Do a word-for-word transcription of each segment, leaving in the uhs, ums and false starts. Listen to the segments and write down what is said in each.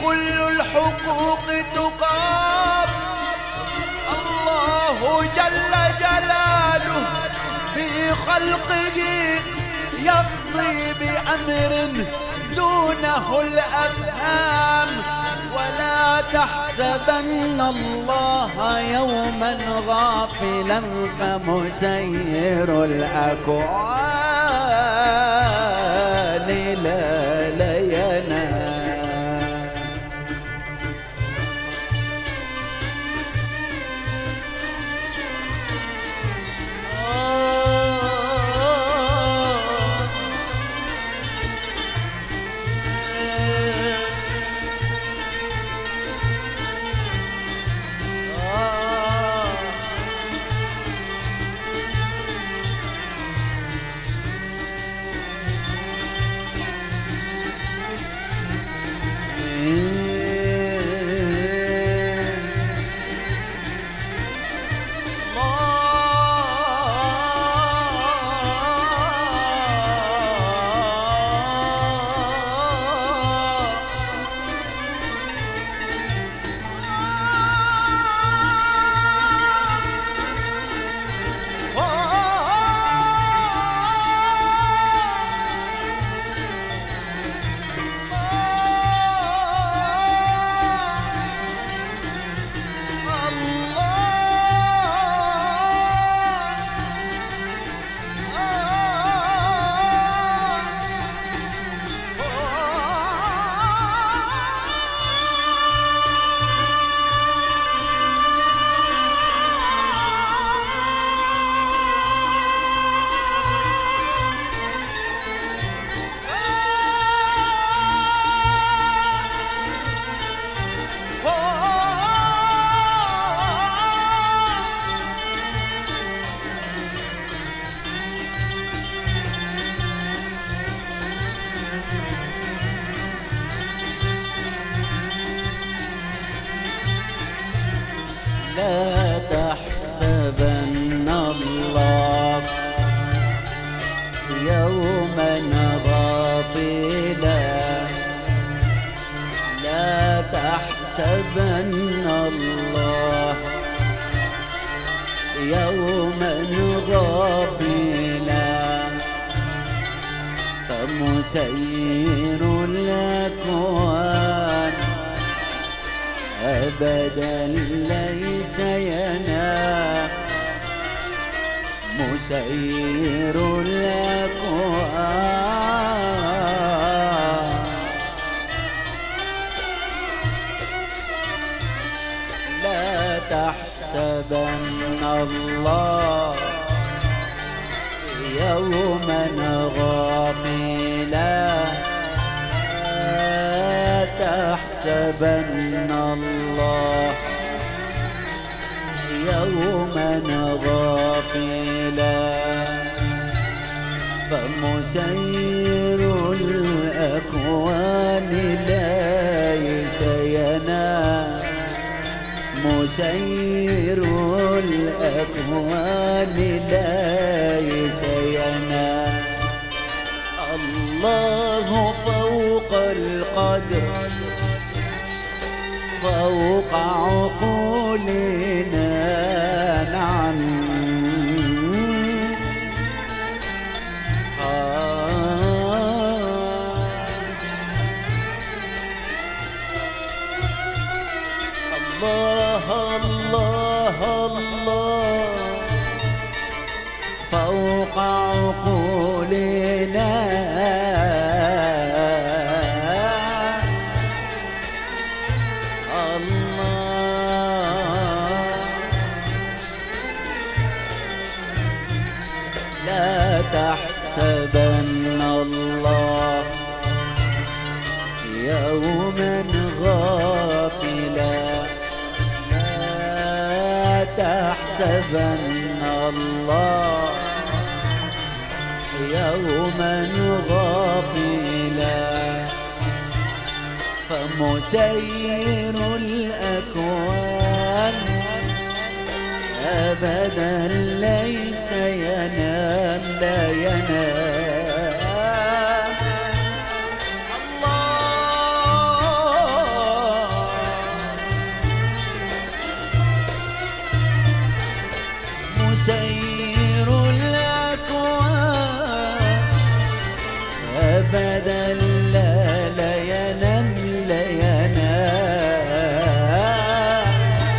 كل الحقوق تقام. الله جل جلاله في خلقه يقضي بأمر دونه الأفهام. ولا تحسبن الله يوما غافلا فمسير الأكوان لا لينام. لا تحسبن الله يوما غافلا. لا تحسبن الله يوما غافلا فمسير الأكوان أبدا ليس ينام. مسير الأكوان لا تحسبن الله يوما غافلا. لا تحسبن الله يوما غافلا فمسير الأكوان ليس ينام. مسير الأكوان ليس ينام. الله فوق القدر فوق عقولنا. نعم الله الله الله فوق عقولنا. لا تحسبن الله يوما غافلا. لا تحسبن الله يوما غافلا فمسير الأكوان أبدا ليس ينام. لا ينام. الله سير الأكوان أبدا لا لا ينام لا ينام.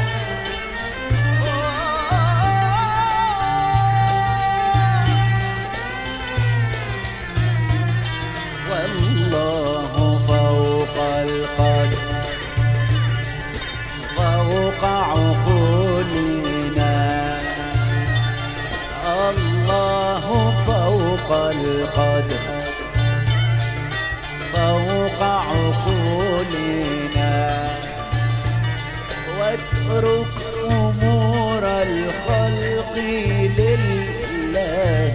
والله فوق القدر فوق عقولنا، الله فوق القدر فوق عقولنا. واترك أمور الخلق لله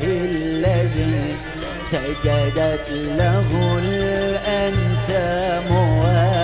الذي سجدت له الأنسام.